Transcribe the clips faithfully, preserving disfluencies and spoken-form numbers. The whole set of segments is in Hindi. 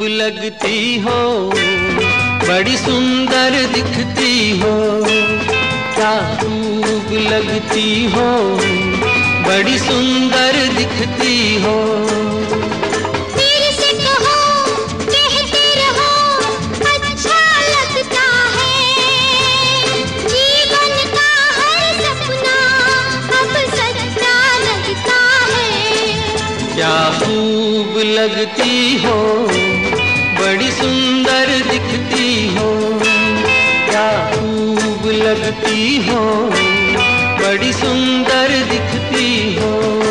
लगती हो, बड़ी सुंदर दिखती हो, क्या खूब लगती हो, बड़ी सुंदर दिखती हो। तेरे से कहो कहते रहो अच्छा लगता है, जीवन का हर सपना अब सच्चा लगता है। क्या खूब लगती हो, बड़ी सुंदर दिखती हो, क्या खूब लगती हो, बड़ी सुंदर दिखती हो।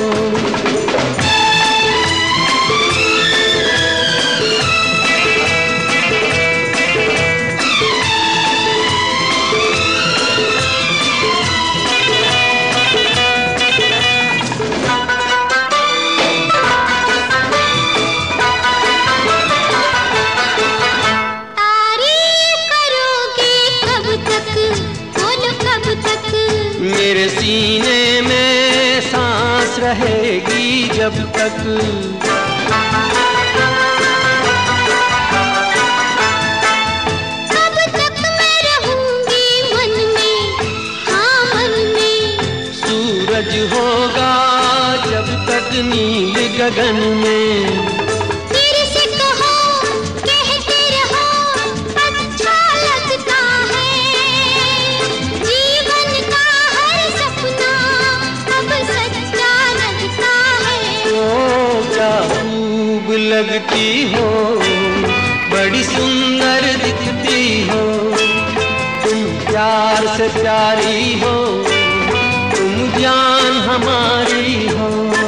मेरे सीने में सांस रहेगी जब तक, तब तक मैं रहूंगी मन में, हाँ मन में। सूरज होगा जब तक नील गगन में। तेरे से कहो कहते रहो अच्छा लगता है, जीवन का हर सपना अब सच्चा लगता है। ओ क्या खूब लगती हो, बड़ी सुंदर दिखती हो, तुम प्यार से प्यारी हो, तुम जान हमारी हो।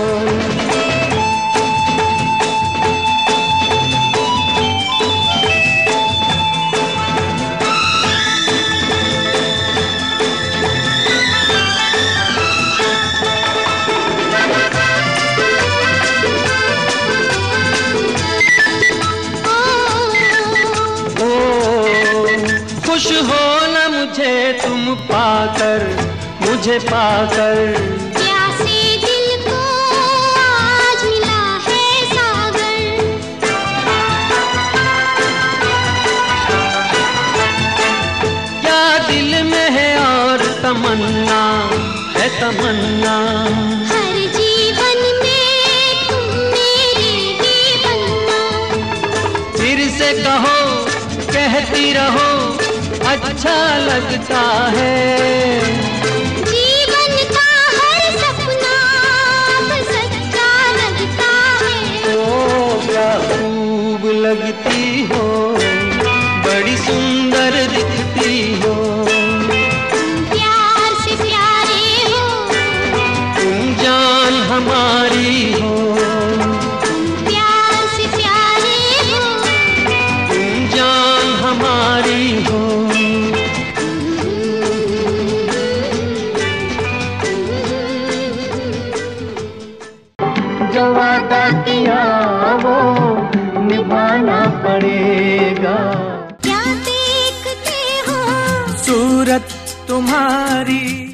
खुश हो न मुझे तुम पाकर, मुझे पाकर, प्यासे दिल को आज मिला है सागर। क्या दिल में है और तमन्ना है तमन्ना, हर जीवन में तुम मेरे ही बनना। फिर से कहो कहती रहो अच्छा लगता है, जीवन का हर सपना अब सच्चा लगता है। ओ क्या खूब लगती हो, बड़ी सुंदर दिखती हो, तुम प्यार से प्यारे हो, तुम जान हमारी हो, तुम प्यार से प्यारे हो, तुम जान हमारी हो। जो वादा किया वो निभाना पड़ेगा। क्या देखते हो सूरत तुम्हारी